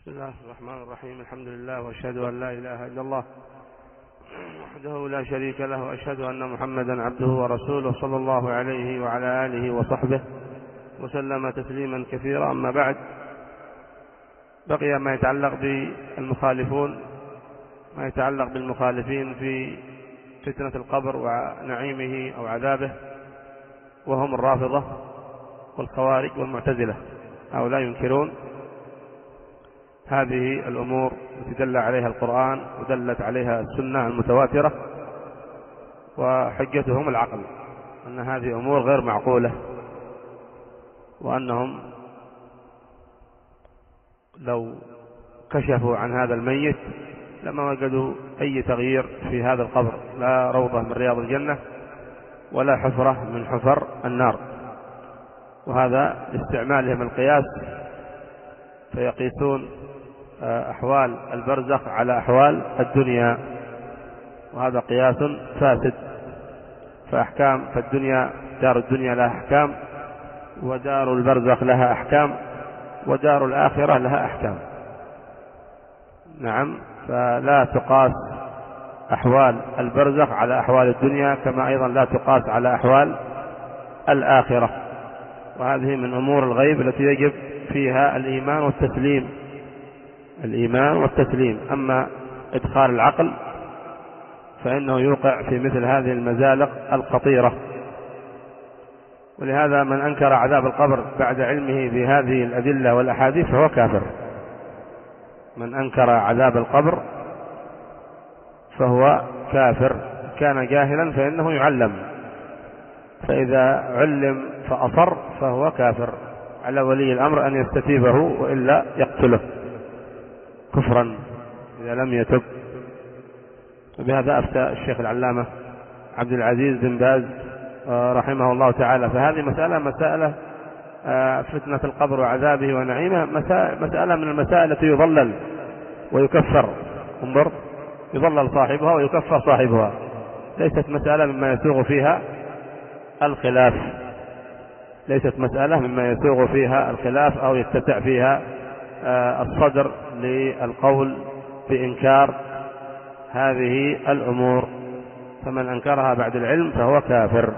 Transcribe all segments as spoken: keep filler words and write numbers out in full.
بسم الله الرحمن الرحيم. الحمد لله وأشهد أن لا إله إلا الله وحده لا شريك له، وأشهد أن محمدا عبده ورسوله صلى الله عليه وعلى آله وصحبه وسلم تسليما كثيرا. أما بعد، بقي ما يتعلق بالمخالفون ما يتعلق بالمخالفين في فتنة القبر ونعيمه أو عذابه، وهم الرافضة والخوارج والمعتزلة. هؤلاء ينكرون هذه الأمور التي دل عليها القرآن ودلت عليها السنة المتواترة، وحجتهم العقل، أن هذه أمور غير معقولة، وأنهم لو كشفوا عن هذا الميت لما وجدوا أي تغيير في هذا القبر، لا روضة من رياض الجنة ولا حفرة من حفر النار. وهذا لاستعمالهم القياس، فيقيسون أحوال البرزخ على أحوال الدنيا، وهذا قياس فاسد. فأحكام فالدنيا دار الدنيا لها أحكام، ودار البرزخ لها أحكام، ودار الآخرة لها أحكام. نعم، فلا تقاس أحوال البرزخ على أحوال الدنيا، كما أيضا لا تقاس على أحوال الآخرة. وهذه من أمور الغيب التي يجب فيها الإيمان والتسليم الإيمان والتسليم. أما إدخال العقل فإنه يوقع في مثل هذه المزالق الخطيرة. ولهذا من أنكر عذاب القبر بعد علمه بهذه الأدلة والأحاديث فهو كافر. من أنكر عذاب القبر فهو كافر. كان جاهلا فإنه يعلم، فإذا علم فأصر فهو كافر. على ولي الأمر أن يستتيبه، وإلا يقتله كفرا إذا لم يتب. وبهذا أفتى الشيخ العلامة عبد العزيز بن باز رحمه الله تعالى. فهذه مسألة مسألة فتنة القبر وعذابه ونعيمه، مسألة من المسائل التي يضلل ويكفر. انظر، يضلل صاحبها ويكفر صاحبها. ليست مسألة مما يسوغ فيها الخلاف ليست مسألة مما يسوغ فيها الخلاف أو يتسع فيها الصدر للقول بإنكار هذه الأمور. فمن أنكرها بعد العلم فهو كافر.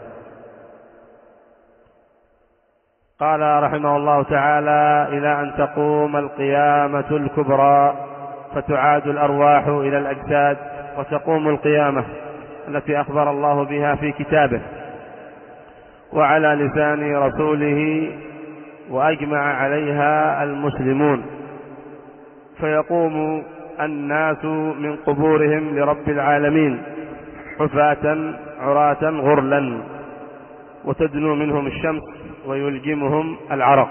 قال رحمه الله تعالى: إلى أن تقوم القيامة الكبرى فتعاد الأرواح إلى الأجساد، وتقوم القيامة التي أخبر الله بها في كتابه وعلى لسان رسوله وأجمع عليها المسلمون، فيقوم الناس من قبورهم لرب العالمين حفاة عراة غرلا، وتدنو منهم الشمس ويلجمهم العرق.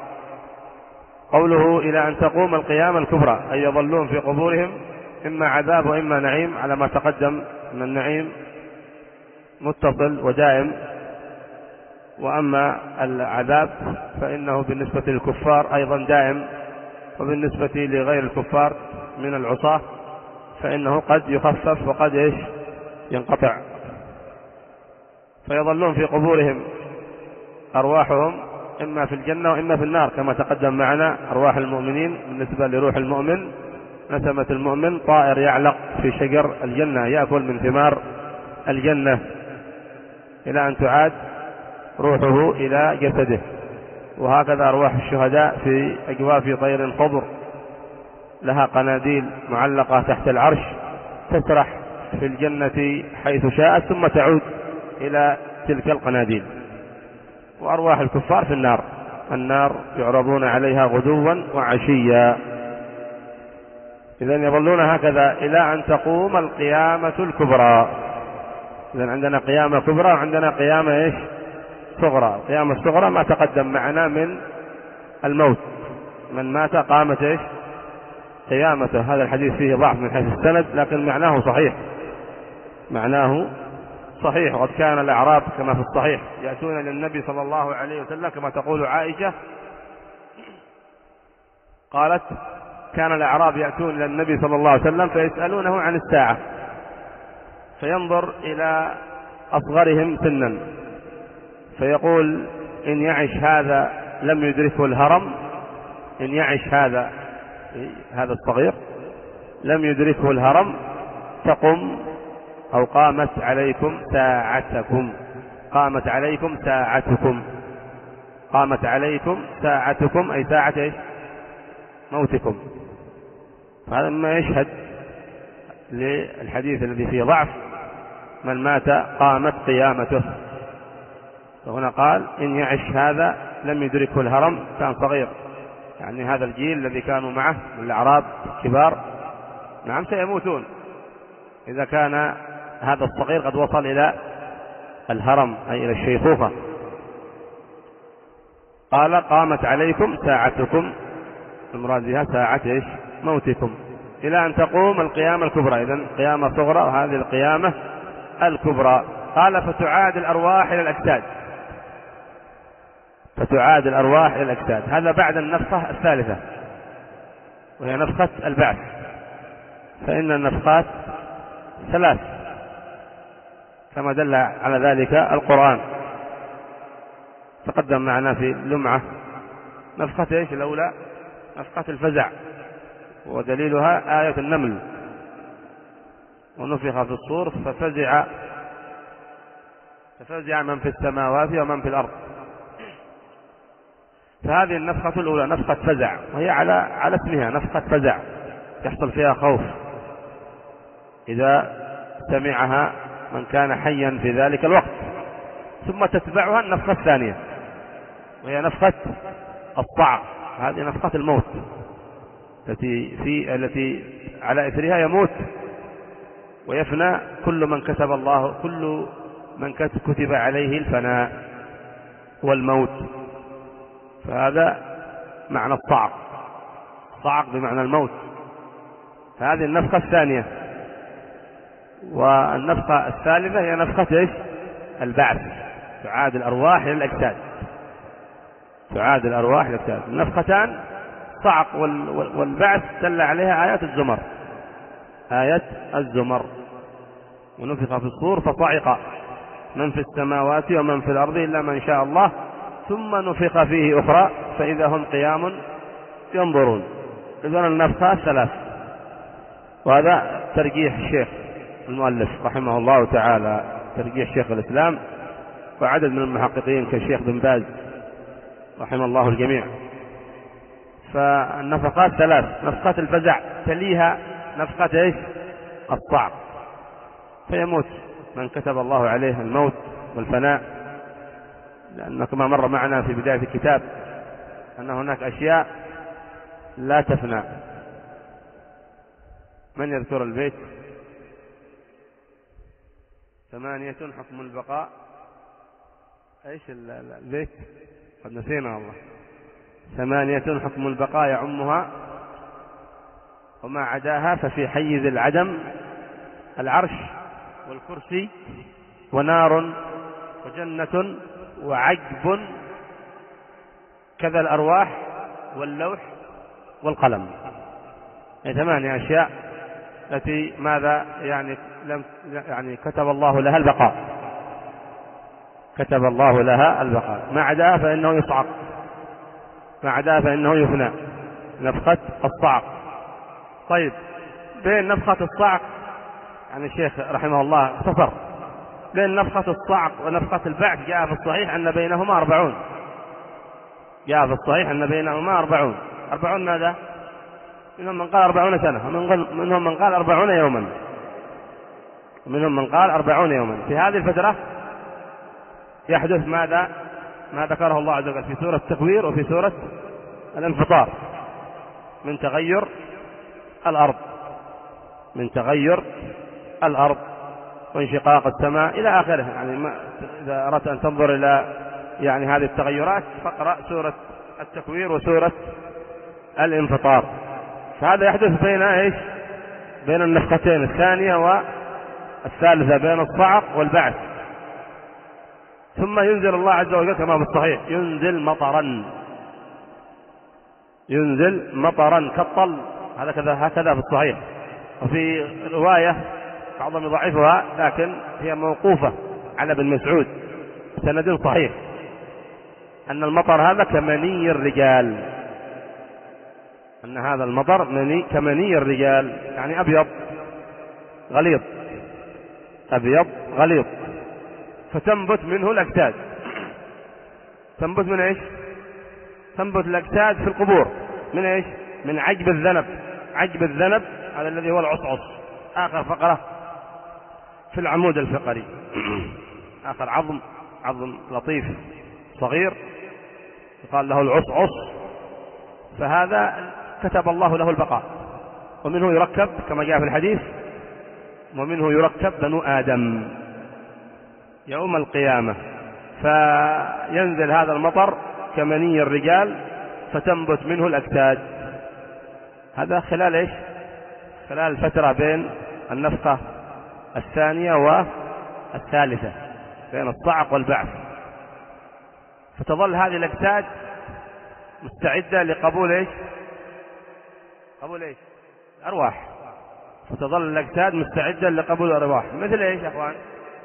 قوله إلى أن تقوم القيامة الكبرى، أي يظلون في قبورهم إما عذاب وإما نعيم، على ما تقدم أن النعيم متصل ودائم، وأما العذاب فإنه بالنسبة للكفار أيضا دائم، وبالنسبة لغير الكفار من العصاة فإنه قد يخفف وقد إيش ينقطع. فيظلون في قبورهم أرواحهم إما في الجنة وإما في النار، كما تقدم معنا. أرواح المؤمنين بالنسبة لروح المؤمن، نسمة المؤمن طائر يعلق في شجر الجنة يأكل من ثمار الجنة، إلى أن تعاد روحه إلى جسده. وهكذا أرواح الشهداء في أجواف طير خضر لها قناديل معلقة تحت العرش، تسرح في الجنة حيث شاءت ثم تعود إلى تلك القناديل. وأرواح الكفار في النار النار يعرضون عليها غدوا وعشيا. إذن يظلون هكذا إلى أن تقوم القيامة الكبرى. إذن عندنا قيامة كبرى وعندنا قيامة إيش صغرى. القيامة الصغرى ما تقدم معنا من الموت، من مات قامت إيش قيامته. هذا الحديث فيه ضعف من حيث السند، لكن معناه صحيح معناه صحيح. وقد كان الأعراب كما في الصحيح يأتون للنبي صلى الله عليه وسلم، كما تقول عائشة قالت: كان الأعراب يأتون إلى النبي صلى الله عليه وسلم فيسألونه عن الساعة، فينظر إلى أصغرهم سنا فيقول: إن يعش هذا لم يدركه الهرم، إن يعش هذا هذا الصغير لم يدركه الهرم تقم أو قامت عليكم ساعتكم، قامت عليكم ساعتكم، قامت عليكم ساعتكم أي ساعة إيش؟ موتكم. هذا ما يشهد للحديث الذي فيه ضعف: من مات قامت قيامته. فهنا قال إن يعش هذا لم يدركه الهرم، كان صغير، يعني هذا الجيل الذي كانوا معه من الأعراب الكبار نعم سيموتون إذا كان هذا الصغير قد وصل إلى الهرم أي إلى الشيخوخة. قال قامت عليكم ساعتكم، المراد بها ساعة إيش؟ موتكم، إلى أن تقوم القيامة الكبرى. إذن قيامة صغرى وهذه القيامة الكبرى. قال فتعاد الأرواح إلى الأجساد، فتعاد الأرواح إلى الأجساد. هذا بعد النفخة الثالثة وهي نفخة البعث، فإن النفخات ثلاث كما دل على ذلك القرآن. تقدم معنا في لمعة نفخة إيش الأولى؟ نفخة الفزع، ودليلها آية النمل: ونفخ في الصور ففزع ففزع من في السماوات ومن في الأرض. فهذه النفخة الأولى نفخة فزع، وهي على على اسمها نفخة فزع، يحصل فيها خوف إذا سمعها من كان حيا في ذلك الوقت. ثم تتبعها النفخة الثانية وهي نفخة الصعق، هذه نفخة الموت التي في التي على إثرها يموت ويفنى كل من كتب الله كل من كتب عليه الفناء والموت. فهذا معنى الصعق، الصعق بمعنى الموت. فهذه النفخة الثانية. والنفخة الثالثة هي نفخة إيش؟ البعث، تعاد الأرواح إلى الأجساد، تعاد الأرواح إلى الأجساد. النفختان صعق والبعث دل عليها آيات الزمر، آيات الزمر: ونفخ في الصور فصعق من في السماوات ومن في الأرض إلا من شاء الله ثم نفخ فيه أخرى فإذا هم قيام ينظرون. إذن النفخات ثلاث. وهذا ترجيح الشيخ المؤلف رحمه الله تعالى، ترجيح شيخ الإسلام وعدد من المحققين كالشيخ بن باز رحمه الله الجميع. فالنفخات ثلاث: نفخة الفزع تليها نفخة إيش؟ الصعق، فيموت من كتب الله عليه الموت والفناء، لأن كما مر معنا في بداية الكتاب أن هناك أشياء لا تفنى. من يذكر البيت؟ ثمانية حكم البقاء. ايش البيت؟ قد نسينا والله. ثمانية حكم البقاء يعمها وما عداها ففي حيز العدم: العرش والكرسي ونار وجنة وعجب كذا الأرواح واللوح والقلم. يعني ثمانية أشياء التي ماذا يعني لم يعني كتب الله لها البقاء، كتب الله لها البقاء، ما عداها فإنه يصعق، ما عداها فإنه يفنى. نفخة الصعق. طيب، بين نفخة الصعق يعني الشيخ رحمه الله اختصر بين نفخة الصعق ونفخة البعث. جاء في الصحيح أن بينهما أربعون، جاء في الصحيح أن بينهما أربعون. أربعون ماذا؟ منهم من قال أربعون سنة، ومنهم من قال أربعون يوما، ومنهم من قال أربعون يوما. في هذه الفترة يحدث ماذا؟ ما ذكره الله عز وجل في سورة التكوير وفي سورة الانفطار من تغير الأرض، من تغير الأرض وانشقاق السماء إلى آخره. يعني ما إذا أردت أن تنظر إلى يعني هذه التغيرات فاقرأ سورة التكوير وسورة الانفطار. فهذا يحدث بين إيش؟ بين النفختين الثانية والثالثة، بين الصعق والبعث. ثم ينزل الله عز وجل كما في الصحيح: ينزل مطرا، ينزل مطرا كالطل. هذا كذا هكذا في الصحيح. وفي رواية بعضهم يضعفها لكن هي موقوفة على ابن مسعود سند صحيح أن المطر هذا كمني الرجال، أن هذا المطر مني كمني الرجال، يعني أبيض غليظ، أبيض غليظ، فتنبت منه الأجساد. تنبت من إيش؟ تنبت الأجساد في القبور من إيش؟ من عجب الذنب. عجب الذنب هذا الذي هو العصعص، آخر فقرة في العمود الفقري، آخر عظم، عظم لطيف صغير يقال له العصعص، فهذا كتب الله له البقاء، ومنه يركب كما جاء في الحديث، ومنه يركب بنو آدم يوم القيامة. فينزل هذا المطر كمني الرجال فتنبت منه الأجساد. هذا خلال إيش؟ خلال الفترة بين النفخة الثانية والثالثة، بين الصعق والبعث. فتظل هذه الأجساد مستعدة لقبول إيش؟ قبول إيش؟ الأرواح. فتظل الأجساد مستعدة لقبول الأرواح. مثل إيش يا أخوان؟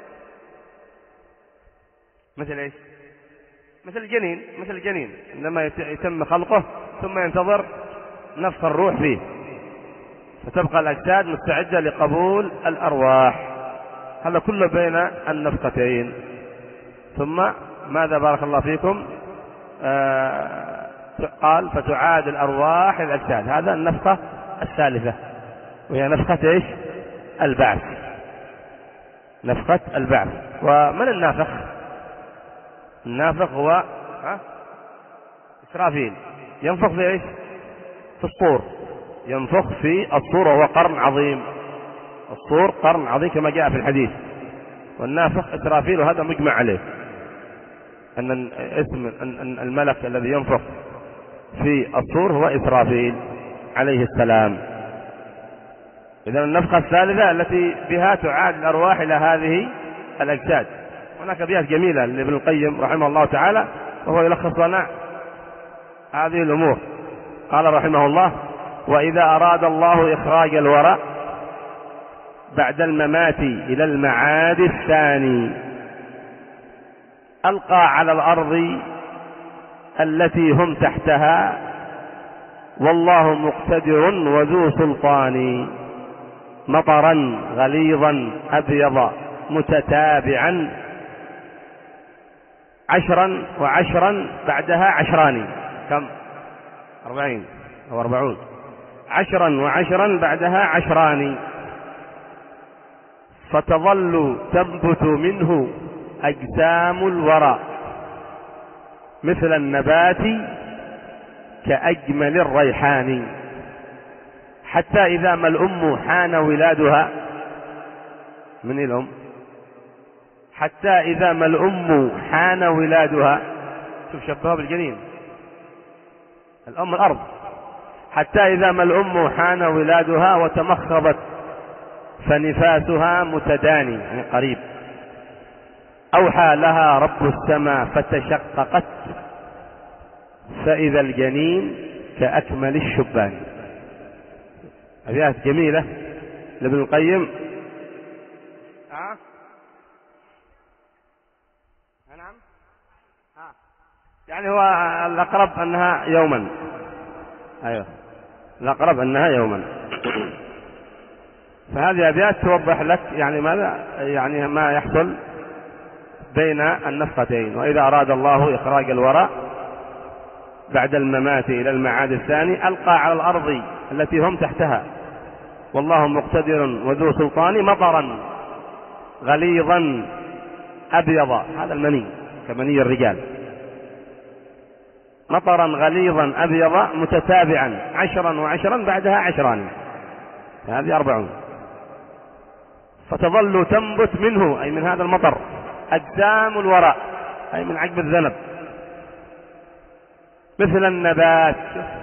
مثل إيش؟ مثل الجنين. مثل الجنين عندما يتم خلقه ثم ينتظر نفخ الروح فيه، فتبقى الأجساد مستعدة لقبول الأرواح. هذا كله بين النفختين. ثم ماذا بارك الله فيكم؟ آه قال فتعاد الأرواح الأجساد. هذا النفخة الثالثة، وهي نفخة إيش؟ البعث. نفخة البعث. ومن النافخ؟ النافخ هو ها؟ إسرافيل. ينفخ في إيش؟ في الصور. ينفخ في الصور، وهو قرن عظيم. الصور قرن عظيم كما جاء في الحديث. والنافخ إسرافيل، وهذا مجمع عليه أن اسم الملك الذي ينفخ في الصور هو إسرافيل عليه السلام. إذن النفخة الثالثة التي بها تعاد الأرواح إلى هذه الأجساد. هناك أبيات جميلة لابن القيم رحمه الله تعالى، وهو يلخص لنا هذه الأمور. قال رحمه الله: وإذا أراد الله إخراج الورى بعد الممات إلى المعاد الثاني ألقى على الأرض التي هم تحتها والله مقتدر وذو سلطان مطرا غليظا أبيض متتابعا عشرا وعشرا بعدها عشران. كم؟ أربعين أو أربعون. عشرا وعشرا بعدها عشران فتظل تنبت منه أجسام الورى مثل النبات كأجمل الريحان حتى إذا ما الأم حان ولادها. من الأم؟ حتى إذا ما الأم حان ولادها. شوف شبهها بالجنين. الأم الأرض. حتى إذا ما الأم حان ولادها وتمخضت فنفاسها متداني، يعني قريب. أوحى لها رب السماء فتشققت فإذا الجنين كأكمل الشبان. أبيات جميلة لابن القيم. أه؟ نعم. أه. يعني هو الأقرب أنها يوما. أيوه، الأقرب أنها يوما. فهذه أبيات توضح لك يعني ماذا، يعني ما يحصل بين النفختين. وإذا أراد الله إخراج الورى بعد الممات إلى المعاد الثاني ألقى على الأرض التي هم تحتها والله مقتدر وذو سلطان مطرا غليظا أبيض. هذا المني كمني الرجال. مطرا غليظا أبيض متتابعا عشرا وعشرا بعدها عشران. هذه أربعون. فتظل تنبت منه، أي من هذا المطر، أجسام الوراء، أي من عقب الذنب، مثل النبات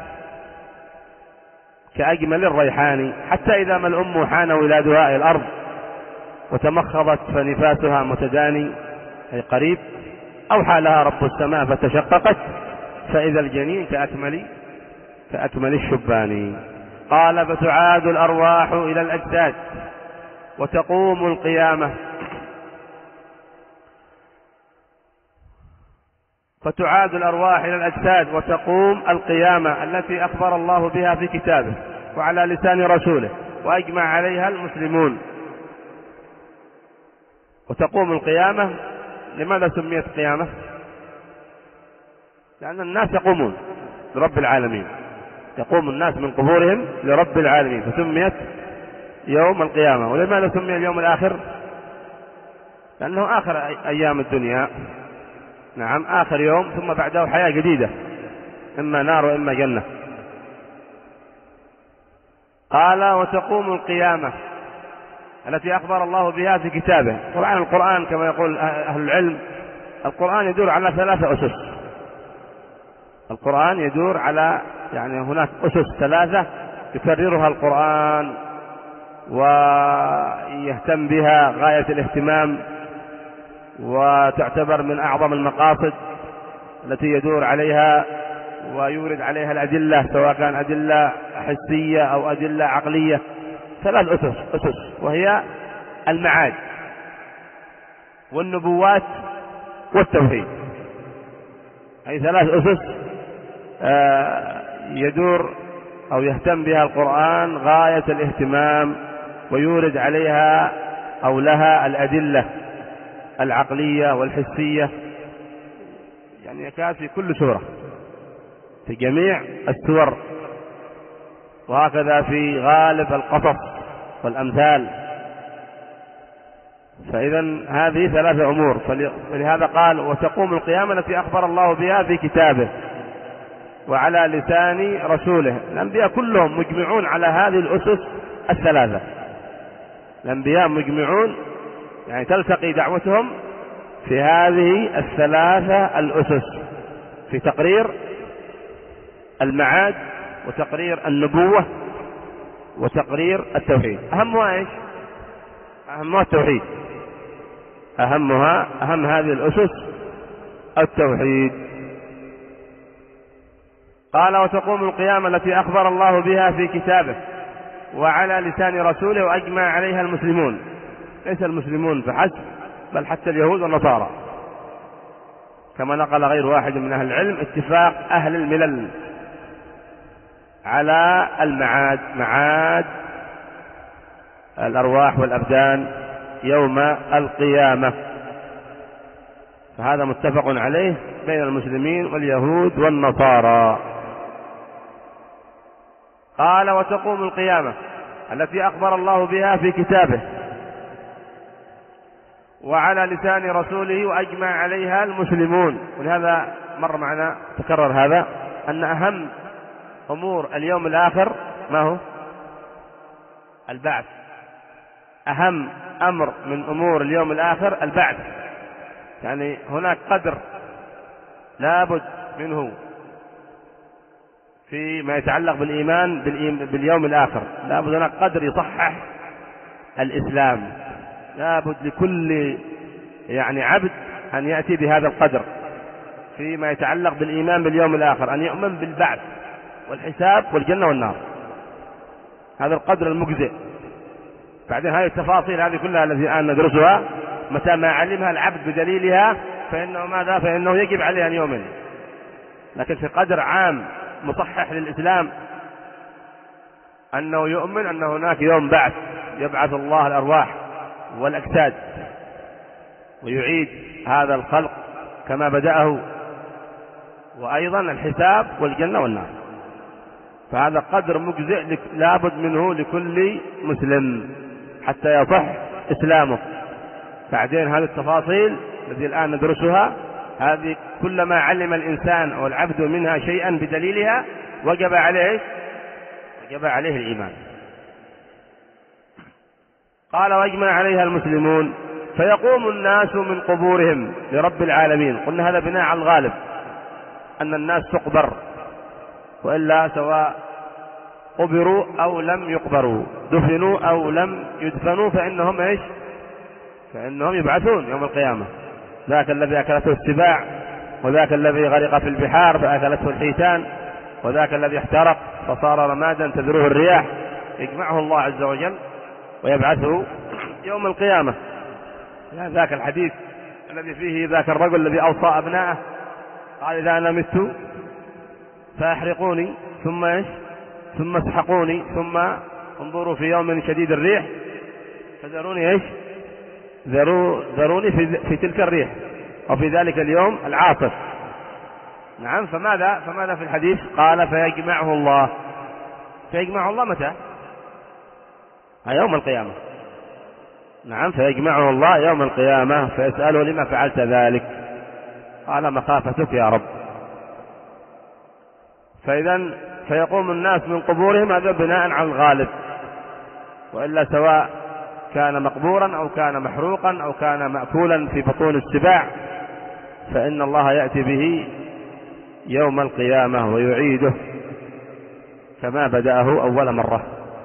كأجمل الريحان حتى إذا ما الأم حان ولادها، أي الأرض، وتمخضت فنفاسها متداني، أي قريب. أوحى لها رب السماء فتشققت فإذا الجنين كأكمل كأكمل الشبان. قال: فتعاد الأرواح إلى الأجساد وتقوم القيامة. فتعاد الأرواح إلى الأجساد وتقوم القيامة التي أخبر الله بها في كتابه وعلى لسان رسوله وأجمع عليها المسلمون. وتقوم القيامة، لماذا سميت قيامة؟ لأن الناس يقومون لرب العالمين، يقوم الناس من قبورهم لرب العالمين، فسميت يوم القيامة. ولماذا سمي اليوم الآخر؟ لأنه آخر أيام الدنيا، نعم آخر يوم، ثم بعده حياة جديدة، إما نار وإما جنة. قال وتقوم القيامة التي أخبر الله بها في كتابه. طبعا القرآن كما يقول أهل العلم، القرآن يدور على ثلاثة أسس. القرآن يدور على يعني هناك أسس ثلاثة يكررها القرآن ويهتم بها غاية الاهتمام، وتعتبر من أعظم المقاصد التي يدور عليها ويورد عليها الأدلة، سواء كان أدلة حسية أو أدلة عقلية. ثلاث أسس أسس وهي المعاد والنبوات والتوحيد. أي ثلاث أسس يدور أو يهتم بها القرآن غاية الاهتمام، ويورد عليها أو لها الأدلة العقلية والحسية، يعني يكاد في كل سورة، في جميع السور، وهكذا في غالب القصص والأمثال. فإذا هذه ثلاثة أمور، فلهذا قال وتقوم القيامة التي أخبر الله بها في كتابه وعلى لسان رسوله. الأنبياء كلهم مجمعون على هذه الأسس الثلاثة، الأنبياء مجمعون، يعني تلتقي دعوتهم في هذه الثلاثة الأسس، في تقرير المعاد وتقرير النبوة وتقرير التوحيد. أهمها إيش؟ أهمها التوحيد، أهمها أهم هذه الأسس التوحيد. قال وتقوم القيامة التي أخبر الله بها في كتابه وعلى لسان رسوله وأجمع عليها المسلمون. ليس المسلمون فحسب، بل حتى اليهود والنصارى، كما نقل غير واحد من أهل العلم اتفاق أهل الملل على المعاد، معاد الأرواح والأبدان يوم القيامة، فهذا متفق عليه بين المسلمين واليهود والنصارى. قال وتقوم القيامة التي أخبر الله بها في كتابه وعلى لسان رسوله وأجمع عليها المسلمون. ولهذا مر معنا تكرر هذا أن أهم أمور اليوم الآخر ما هو؟ البعث. أهم أمر من أمور اليوم الآخر البعث، يعني هناك قدر لابد منه فيما يتعلق بالإيمان باليوم الآخر، لابد هناك قدر يصحح الإسلام، لابد لكل يعني عبد أن يأتي بهذا القدر فيما يتعلق بالإيمان باليوم الآخر، أن يؤمن بالبعث والحساب والجنة والنار، هذا القدر المجزئ. بعدين هذه التفاصيل هذه كلها التي الآن ندرسها متى ما علمها العبد بدليلها فإنه ماذا؟ فإنه يجب عليه أن يؤمن. لكن في قدر عام مصحح للإسلام أنه يؤمن أن هناك يوم بعث، يبعث الله الأرواح والأجساد ويعيد هذا الخلق كما بدأه، وأيضا الحساب والجنة والنار، فهذا قدر مجزئ لابد منه لكل مسلم حتى يصح إسلامه. بعدين هذه التفاصيل التي الآن ندرسها هذه كلما علم الإنسان أو العبد منها شيئا بدليلها وجب عليه وجب عليه الإيمان. قال وأجمع عليها المسلمون فيقوم الناس من قبورهم لرب العالمين. قلنا هذا بناء على الغالب أن الناس تقبر، وإلا سواء قبروا أو لم يقبروا، دفنوا أو لم يدفنوا، فإنهم إيش؟ فإنهم يبعثون يوم القيامة. ذاك الذي أكلته السباع، وذاك الذي غرق في البحار فأكلته الحيتان، وذاك الذي احترق فصار رمادا تذروه الرياح، يجمعه الله عز وجل ويبعثه يوم القيامة. ذاك الحديث الذي فيه ذاك الرجل الذي أوصى أبناءه قال إذا أنا مت فأحرقوني ثم إيش ثم اسحقوني ثم انظروا في يوم شديد الريح فذروني إيش ذرو ذروني في, في تلك الريح وفي ذلك اليوم العاصف. نعم. فماذا فماذا في الحديث؟ قال فيجمعه الله. فيجمعه الله متى؟ يوم القيامة. نعم. فيجمعه الله يوم القيامة فيسأله لما فعلت ذلك؟ قال مخافتك يا رب. فإذا فيقوم الناس من قبورهم، هذا بناء على الغالب، وإلا سواء كان مقبورا أو كان محروقا أو كان مأكولا في بطون السباع فإن الله يأتي به يوم القيامة ويعيده كما بدأه أول مرة.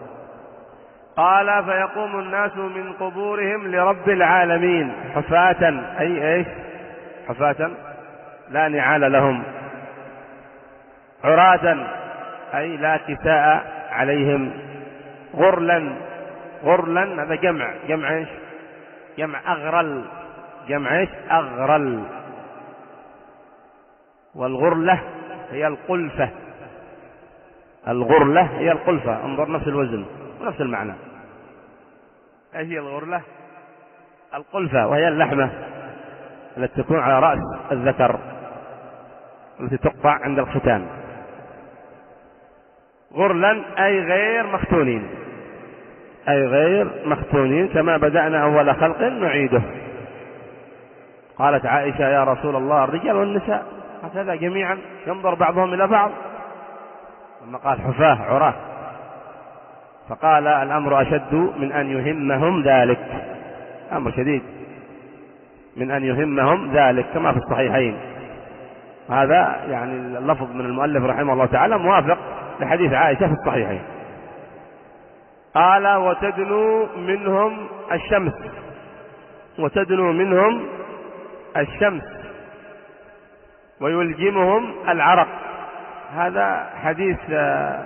قال فيقوم الناس من قبورهم لرب العالمين حفاة، أي إيش حفاة لا نعال لهم، عراة أي لا كساء عليهم، غرلا. غرلا هذا جمع جمع إيش جمع أغرل، جمع إيش أغرل. والغرلة هي القلفة، الغرلة هي القلفة، انظر نفس الوزن ونفس المعنى. ايش هي الغرلة؟ القلفة، وهي اللحمة التي تكون على رأس الذكر التي تقطع عند الختان. غرلا أي غير مختونين، أي غير مختونين كما بدأنا أول خلق نعيده. قالت عائشة يا رسول الله الرجال والنساء هكذا جميعا ينظر بعضهم إلى بعض؟ ثم قال حفاة عراة، فقال الأمر أشد من أن يهمهم ذلك، أمر شديد من أن يهمهم ذلك كما في الصحيحين. هذا يعني اللفظ من المؤلف رحمه الله تعالى موافق لحديث عائشة في الصحيحين. قال وتدنو منهم الشمس، وتدنو منهم الشمس ويلجمهم العرق. هذا حديث آآ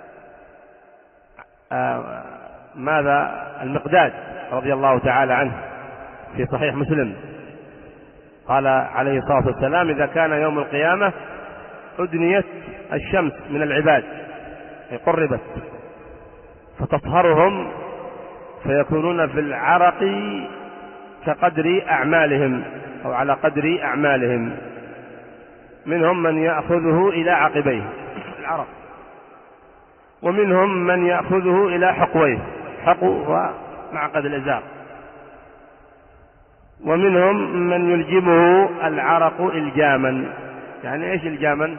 آآ ماذا المقداد رضي الله تعالى عنه في صحيح مسلم، قال عليه الصلاة والسلام إذا كان يوم القيامة أدنيت الشمس من العباد، قربت، فتصهرهم فيكونون في العرق كقدر أعمالهم أو على قدر أعمالهم، منهم من يأخذه إلى عقبيه العرق، ومنهم من يأخذه إلى حقويه، حقو ومعقد الإزار، ومنهم من يلجمه العرق إلجاما. يعني إيش إلجاما؟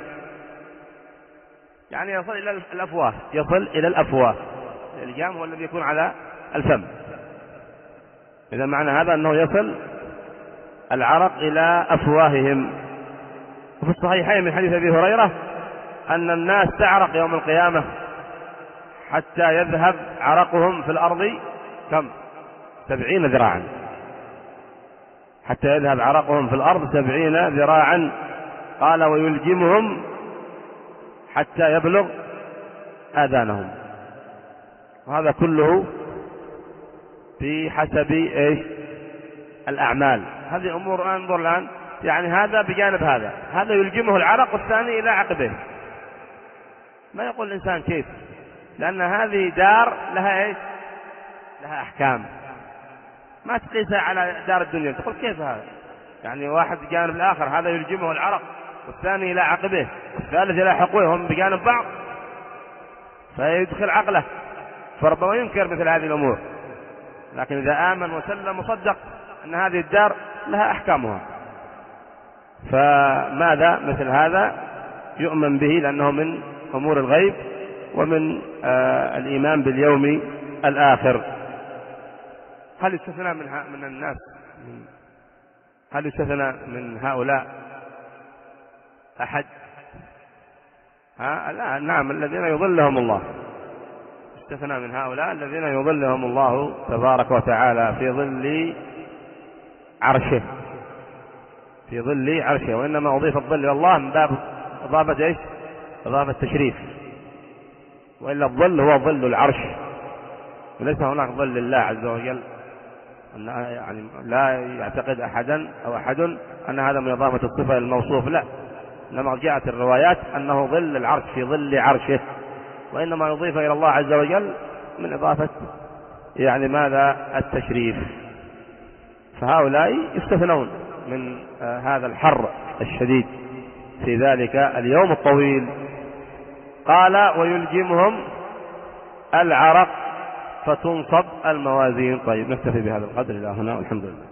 يعني يصل إلى الأفواه، يصل إلى الأفواه. الإلجام هو الذي يكون على الفم. إذا معنى هذا أنه يصل العرق إلى أفواههم. وفي الصحيحين من حديث أبي هريرة أن الناس تعرق يوم القيامة حتى يذهب عرقهم في الأرض كم؟ سبعين ذراعا، حتى يذهب عرقهم في الأرض سبعين ذراعا. قال ويلجمهم حتى يبلغ آذانهم. وهذا كله في حسب إيش الأعمال. هذه أمور أنظر الآن، يعني هذا بجانب هذا، هذا يلجمه العرق والثاني إلى عقبه. ما يقول الإنسان كيف، لأن هذه دار لها إيش لها أحكام، ما تقيسها على دار الدنيا. تقول كيف هذا، يعني واحد بجانب الآخر، هذا يلجمه العرق والثاني إلى عقبه والثالث إلى حقوه، هم بجانب بعض، فيدخل عقله، فربما ينكر مثل هذه الأمور. لكن إذا آمن وسلم وصدق أن هذه الدار لها أحكامها، فماذا مثل هذا يؤمن به، لأنه من أمور الغيب ومن آه الإيمان باليوم الآخر. هل يستثنى من, من الناس هل يستثنى من هؤلاء أحد؟ ها؟ لا، نعم، الذين يظلهم الله، استثنى من هؤلاء الذين يظلهم الله تبارك وتعالى في ظل عرشه، في ظل عرشه. وإنما أضيف الظل إلى الله من باب إضافة إيش؟ إضافة تشريف، وإلا الظل هو ظل العرش، وليس هناك ظل الله عز وجل. يعني لا يعتقد أحدا أو أحد أن هذا من إضافة الصفة للموصوف، لا، إنما جاءت الروايات أنه ظل العرش في ظل عرشه، وإنما يضيف إلى الله عز وجل من إضافة يعني ماذا التشريف. فهؤلاء يستثنون من هذا الحر الشديد في ذلك اليوم الطويل. قال ويلجمهم العرق فتنصب الموازين. طيب نكتفي بهذا القدر إلى هنا والحمد لله.